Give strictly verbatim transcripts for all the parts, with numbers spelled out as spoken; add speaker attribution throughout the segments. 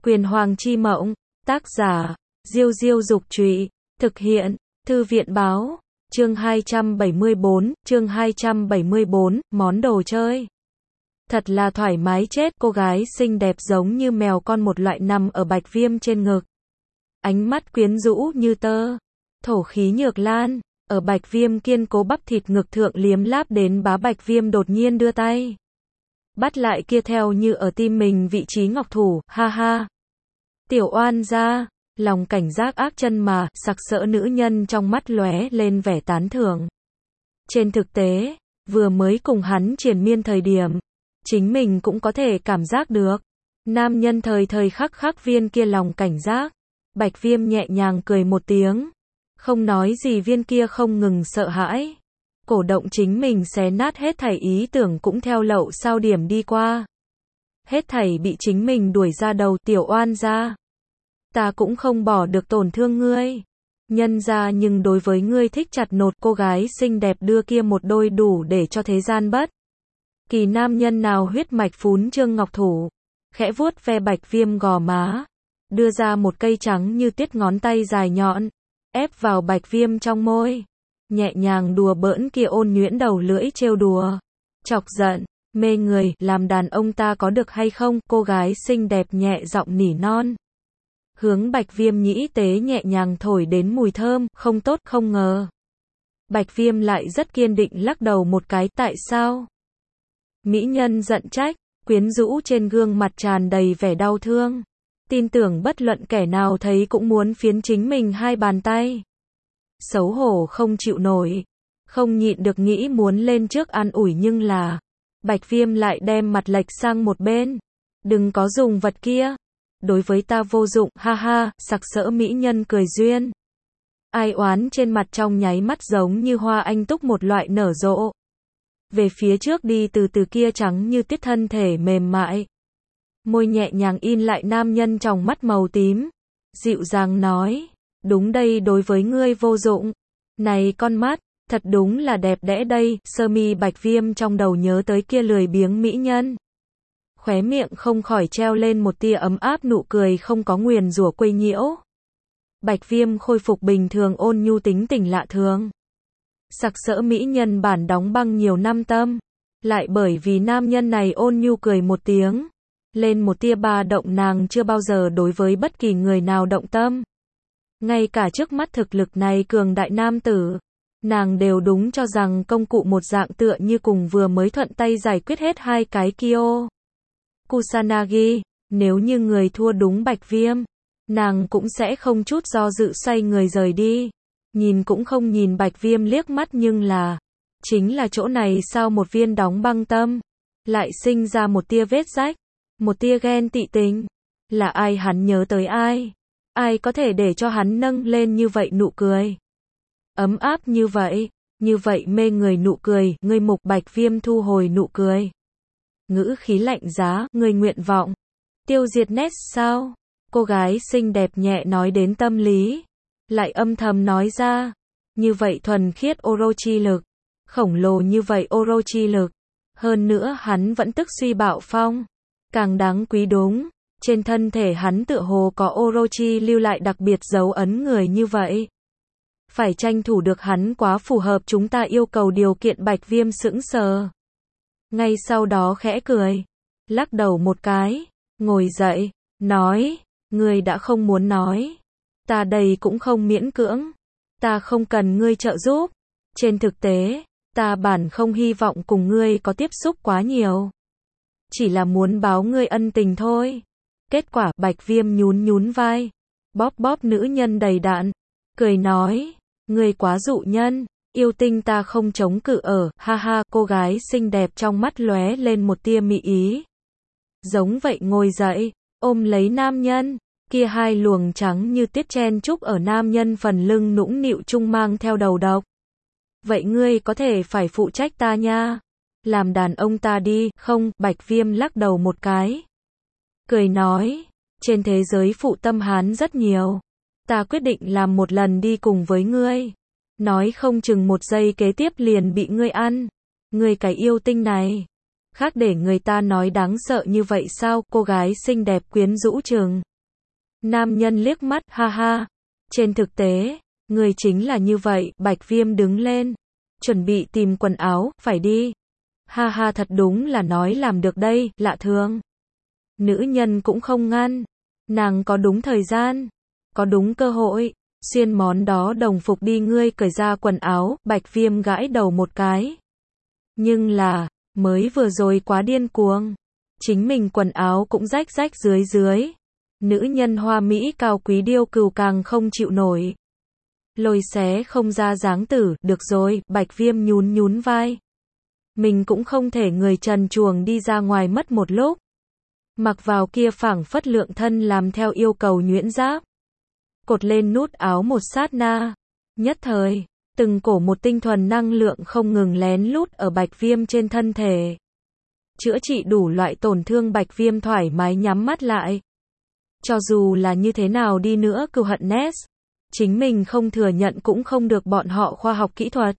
Speaker 1: Quyền Hoàng chi mộng, tác giả, Diêu Diêu Dục Trụy, thực hiện, Thư viện Báo, chương hai trăm bảy mươi bốn, chương hai trăm bảy mươi bốn, món đồ chơi. Thật là thoải mái chết, cô gái xinh đẹp giống như mèo con một loại nằm ở Bạch Viêm trên ngực. Ánh mắt quyến rũ như tơ, thổ khí nhược lan, ở Bạch Viêm kiên cố bắp thịt ngực thượng liếm láp đến bá Bạch Viêm đột nhiên đưa tay. Bắt lại kia theo như ở tim mình vị trí ngọc thủ, ha ha. Tiểu oan gia, lòng cảnh giác ác chân mà, sặc sỡ nữ nhân trong mắt lóe lên vẻ tán thưởng. Trên thực tế, vừa mới cùng hắn triền miên thời điểm, chính mình cũng có thể cảm giác được. Nam nhân thời thời khắc khắc viên kia lòng cảnh giác. Bạch Viêm nhẹ nhàng cười một tiếng. Không nói gì viên kia không ngừng sợ hãi. Cổ động chính mình xé nát hết thảy ý tưởng cũng theo lậu sao điểm đi qua. Hết thảy bị chính mình đuổi ra đầu tiểu oan gia. Ta cũng không bỏ được tổn thương ngươi. Nhân ra nhưng đối với ngươi thích chặt nột cô gái xinh đẹp đưa kia một đôi đủ để cho thế gian bất. Kỳ nam nhân nào huyết mạch phún trương ngọc thủ. Khẽ vuốt ve Bạch Viêm gò má. Đưa ra một cây trắng như tuyết ngón tay dài nhọn. Ép vào Bạch Viêm trong môi. Nhẹ nhàng đùa bỡn kia ôn nhuyễn đầu lưỡi trêu đùa. Chọc giận, mê người, làm đàn ông ta có được hay không? Cô gái xinh đẹp nhẹ giọng nỉ non. Hướng Bạch Viêm nhĩ tế nhẹ nhàng thổi đến mùi thơm, không tốt không ngờ. Bạch Viêm lại rất kiên định lắc đầu một cái, tại sao? Mỹ nhân giận trách, quyến rũ trên gương mặt tràn đầy vẻ đau thương. Tin tưởng bất luận kẻ nào thấy cũng muốn phiến chính mình hai bàn tay. Xấu hổ không chịu nổi, không nhịn được nghĩ muốn lên trước an ủi nhưng là, Bạch Viêm lại đem mặt lệch sang một bên. Đừng có dùng vật kia. Đối với ta vô dụng, ha ha, sặc sỡ mỹ nhân cười duyên. Ai oán trên mặt trong nháy mắt giống như hoa anh túc một loại nở rộ. Về phía trước đi từ từ kia trắng như tuyết thân thể mềm mại. Môi nhẹ nhàng in lại nam nhân trong mắt màu tím. Dịu dàng nói, đúng đây đối với ngươi vô dụng. Này con mắt, thật đúng là đẹp đẽ đây, sơ mi Bạch Viêm trong đầu nhớ tới kia lười biếng mỹ nhân. Khóe miệng không khỏi treo lên một tia ấm áp nụ cười không có nguyền rủa quấy nhiễu. Bạch Viêm khôi phục bình thường ôn nhu tính tình lạ thường. Sặc sỡ mỹ nhân bản đóng băng nhiều năm tâm. Lại bởi vì nam nhân này ôn nhu cười một tiếng. Lên một tia ba động nàng chưa bao giờ đối với bất kỳ người nào động tâm. Ngay cả trước mắt thực lực này cường đại nam tử. Nàng đều đúng cho rằng công cụ một dạng tựa như cùng vừa mới thuận tay giải quyết hết hai cái Kyo Kusanagi, nếu như người thua đúng Bạch Viêm, nàng cũng sẽ không chút do dự xoay người rời đi. Nhìn cũng không nhìn Bạch Viêm liếc mắt nhưng là, chính là chỗ này sao một viên đóng băng tâm, lại sinh ra một tia vết rách, một tia ghen tị tình. Là ai hắn nhớ tới ai? Ai có thể để cho hắn nâng lên như vậy nụ cười? Ấm áp như vậy, như vậy mê người nụ cười, ngươi mục Bạch Viêm thu hồi nụ cười. Ngữ khí lạnh giá, người nguyện vọng. Tiêu diệt nét sao? Cô gái xinh đẹp nhẹ nói đến tâm lý. Lại âm thầm nói ra. Như vậy thuần khiết Orochi lực. Khổng lồ như vậy Orochi lực. Hơn nữa hắn vẫn tức suy bạo phong. Càng đáng quý đúng. Trên thân thể hắn tựa hồ có Orochi lưu lại đặc biệt dấu ấn người như vậy. Phải tranh thủ được hắn quá phù hợp chúng ta yêu cầu điều kiện. Bạch Viêm sững sờ. Ngay sau đó khẽ cười, lắc đầu một cái, ngồi dậy, nói, ngươi đã không muốn nói. Ta đây cũng không miễn cưỡng, ta không cần ngươi trợ giúp. Trên thực tế, ta bản không hy vọng cùng ngươi có tiếp xúc quá nhiều. Chỉ là muốn báo ngươi ân tình thôi. Kết quả, Bạch Viêm nhún nhún vai, bóp bóp nữ nhân đầy đặn, cười nói, ngươi quá dụ nhân. Yêu tinh ta không chống cự ở, ha ha, cô gái xinh đẹp trong mắt lóe lên một tia mị ý. Giống vậy ngồi dậy, ôm lấy nam nhân, kia hai luồng trắng như tuyết chen chúc ở nam nhân phần lưng nũng nịu chung mang theo đầu độc. Vậy ngươi có thể phải phụ trách ta nha. Làm đàn ông ta đi, không, Bạch Viêm lắc đầu một cái. Cười nói, trên thế giới phụ tâm hán rất nhiều. Ta quyết định làm một lần đi cùng với ngươi. Nói không chừng một giây kế tiếp liền bị ngươi ăn. Ngươi cái yêu tinh này. Khác để người ta nói đáng sợ như vậy sao? Cô gái xinh đẹp quyến rũ chừng Nam nhân liếc mắt, ha ha. Trên thực tế, người chính là như vậy, Bạch Viêm đứng lên. Chuẩn bị tìm quần áo, phải đi. Ha ha, thật đúng là nói làm được đây, lạ thường. Nữ nhân cũng không ngăn. Nàng có đúng thời gian, có đúng cơ hội. Xuyên món đó đồng phục đi, ngươi cởi ra quần áo, Bạch Viêm gãi đầu một cái. Nhưng là, mới vừa rồi quá điên cuồng. Chính mình quần áo cũng rách rách dưới dưới. Nữ nhân hoa mỹ cao quý điêu cừu càng không chịu nổi. Lôi xé không ra dáng tử, được rồi, Bạch Viêm nhún nhún vai. Mình cũng không thể người trần truồng đi ra ngoài mất một lúc. Mặc vào kia phảng phất lượng thân làm theo yêu cầu nhuyễn giáp. Cột lên nút áo một sát na. Nhất thời, từng cổ một tinh thuần năng lượng không ngừng lén lút ở Bạch Viêm trên thân thể. Chữa trị đủ loại tổn thương, Bạch Viêm thoải mái nhắm mắt lại. Cho dù là như thế nào đi nữa, cừu hận Ness, chính mình không thừa nhận cũng không được bọn họ khoa học kỹ thuật.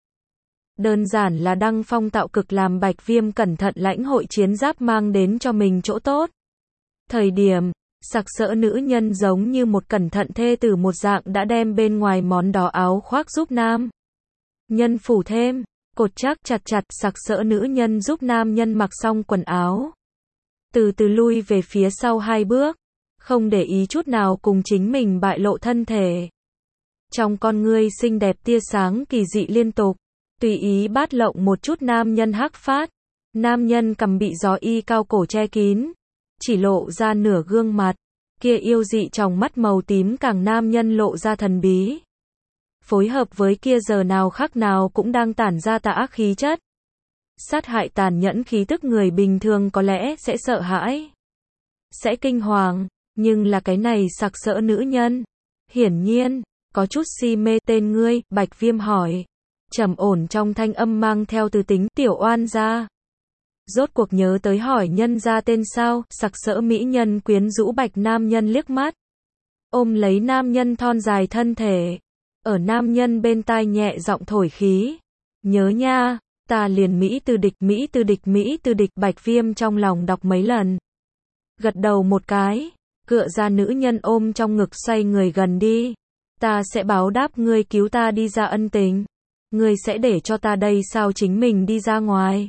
Speaker 1: Đơn giản là đăng phong tạo cực làm Bạch Viêm cẩn thận lãnh hội chiến giáp mang đến cho mình chỗ tốt. Thời điểm, sặc sỡ nữ nhân giống như một cẩn thận thê tử một dạng đã đem bên ngoài món đó áo khoác giúp nam nhân phủ thêm, cột chắc chặt chặt, sặc sỡ nữ nhân giúp nam nhân mặc xong quần áo. Từ từ lui về phía sau hai bước, không để ý chút nào cùng chính mình bại lộ thân thể. Trong con ngươi xinh đẹp tia sáng kỳ dị liên tục, tùy ý bát lộng một chút nam nhân hắc phát. Nam nhân cầm bị gió y cao cổ che kín, chỉ lộ ra nửa gương mặt, kia yêu dị trong mắt màu tím càng nam nhân lộ ra thần bí. Phối hợp với kia giờ nào khắc nào cũng đang tản ra tà ác khí chất. Sát hại tàn nhẫn khí tức, người bình thường có lẽ sẽ sợ hãi, sẽ kinh hoàng, nhưng là cái này sặc sỡ nữ nhân, hiển nhiên, có chút si mê. Tên ngươi, Bạch Viêm hỏi. Trầm ổn trong thanh âm mang theo từ tính, tiểu oan gia. Rốt cuộc nhớ tới hỏi nhân gia tên sao, sặc sỡ mỹ nhân quyến rũ Bạch nam nhân liếc mắt. Ôm lấy nam nhân thon dài thân thể. Ở nam nhân bên tai nhẹ giọng thổi khí. Nhớ nha, ta liền Mỹ Tư Địch, Mỹ Tư Địch, Mỹ Tư Địch. Bạch Viêm trong lòng đọc mấy lần. Gật đầu một cái, cựa ra nữ nhân ôm trong ngực xoay người gần đi. Ta sẽ báo đáp ngươi cứu ta đi ra ân tình. Ngươi sẽ để cho ta đây sao chính mình đi ra ngoài.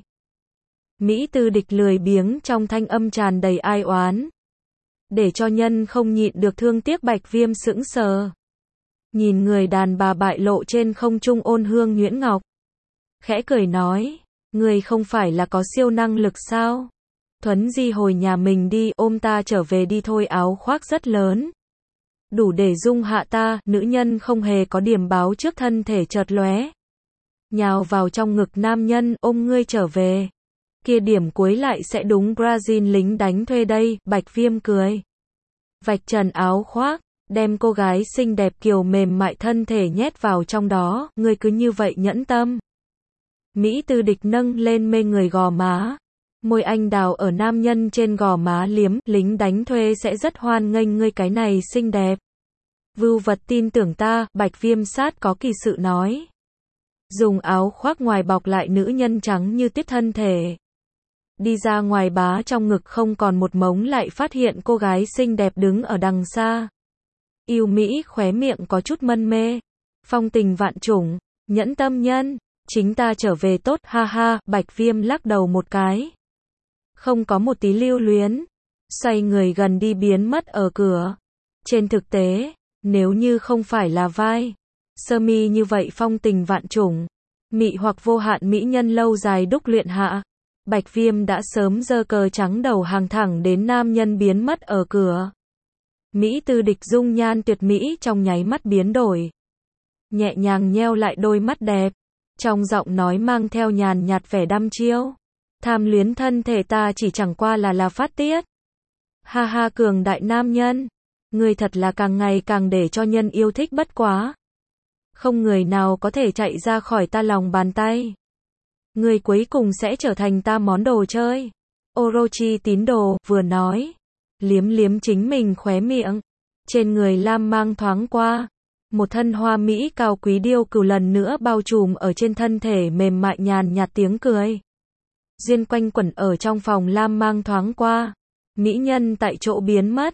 Speaker 1: Mỹ Tư Địch lười biếng trong thanh âm tràn đầy ai oán. Để cho nhân không nhịn được thương tiếc. Bạch Viêm sững sờ. Nhìn người đàn bà bại lộ trên không trung ôn hương nhuyễn ngọc. Khẽ cười nói, ngươi không phải là có siêu năng lực sao? Thuấn di hồi nhà mình đi, ôm ta trở về đi thôi. Áo khoác rất lớn, đủ để dung hạ ta. Nữ nhân không hề có điểm báo trước, thân thể chợt lóe, nhào vào trong ngực nam nhân, ôm ngươi trở về. Kia điểm cuối lại sẽ đúng Brazil lính đánh thuê đây. Bạch Viêm cười, vạch trần áo khoác, đem cô gái xinh đẹp kiều mềm mại thân thể nhét vào trong đó. Ngươi cứ như vậy nhẫn tâm. Mỹ Tư Địch nâng lên mê người gò má, môi anh đào ở nam nhân trên gò má liếm. Lính đánh thuê sẽ rất hoan nghênh ngươi cái này xinh đẹp vưu vật, tin tưởng ta. Bạch Viêm sát có kỳ sự nói, dùng áo khoác ngoài bọc lại nữ nhân trắng như tuyết thân thể. Đi ra ngoài bá trong ngực không còn một mống, lại phát hiện cô gái xinh đẹp đứng ở đằng xa. Yêu Mỹ khóe miệng có chút mân mê. Phong tình vạn trùng, nhẫn tâm nhân, chính ta trở về tốt, ha ha. Bạch Viêm lắc đầu một cái, không có một tí lưu luyến, xoay người gần đi biến mất ở cửa. Trên thực tế, nếu như không phải là vai sơ mi như vậy phong tình vạn trùng, mị hoặc vô hạn mỹ nhân lâu dài đúc luyện hạ, Bạch Viêm đã sớm giơ cờ trắng đầu hàng thẳng đến nam nhân biến mất ở cửa. Mỹ Tư Địch dung nhan tuyệt mỹ trong nháy mắt biến đổi, nhẹ nhàng nheo lại đôi mắt đẹp, trong giọng nói mang theo nhàn nhạt vẻ đăm chiêu. Tham luyến thân thể ta chỉ chẳng qua là là phát tiết. Ha ha, cường đại nam nhân, ngươi thật là càng ngày càng để cho nhân yêu thích, bất quá không người nào có thể chạy ra khỏi ta lòng bàn tay. Ngươi cuối cùng sẽ trở thành ta món đồ chơi. Orochi tín đồ, vừa nói, liếm liếm chính mình khóe miệng. Trên người lam mang thoáng qua, một thân hoa mỹ cao quý điêu cừu lần nữa bao trùm ở trên thân thể mềm mại, nhàn nhạt tiếng cười duyên quanh quẩn ở trong phòng. Lam mang thoáng qua, mỹ nhân tại chỗ biến mất.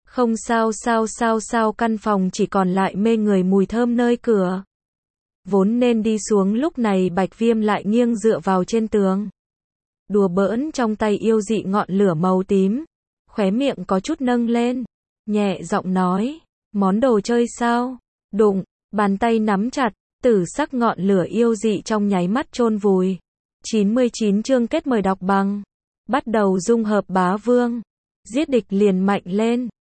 Speaker 1: Không sao sao sao sao căn phòng chỉ còn lại mê người mùi thơm nơi cửa. Vốn nên đi xuống lúc này Bạch Viêm lại nghiêng dựa vào trên tường. Đùa bỡn trong tay yêu dị ngọn lửa màu tím. Khóe miệng có chút nâng lên. Nhẹ giọng nói. Món đồ chơi sao? Đụng. Bàn tay nắm chặt. Tử sắc ngọn lửa yêu dị trong nháy mắt chôn vùi. chín mươi chín chương kết mời đọc bằng. Bắt đầu dung hợp bá vương. Giết địch liền mạnh lên.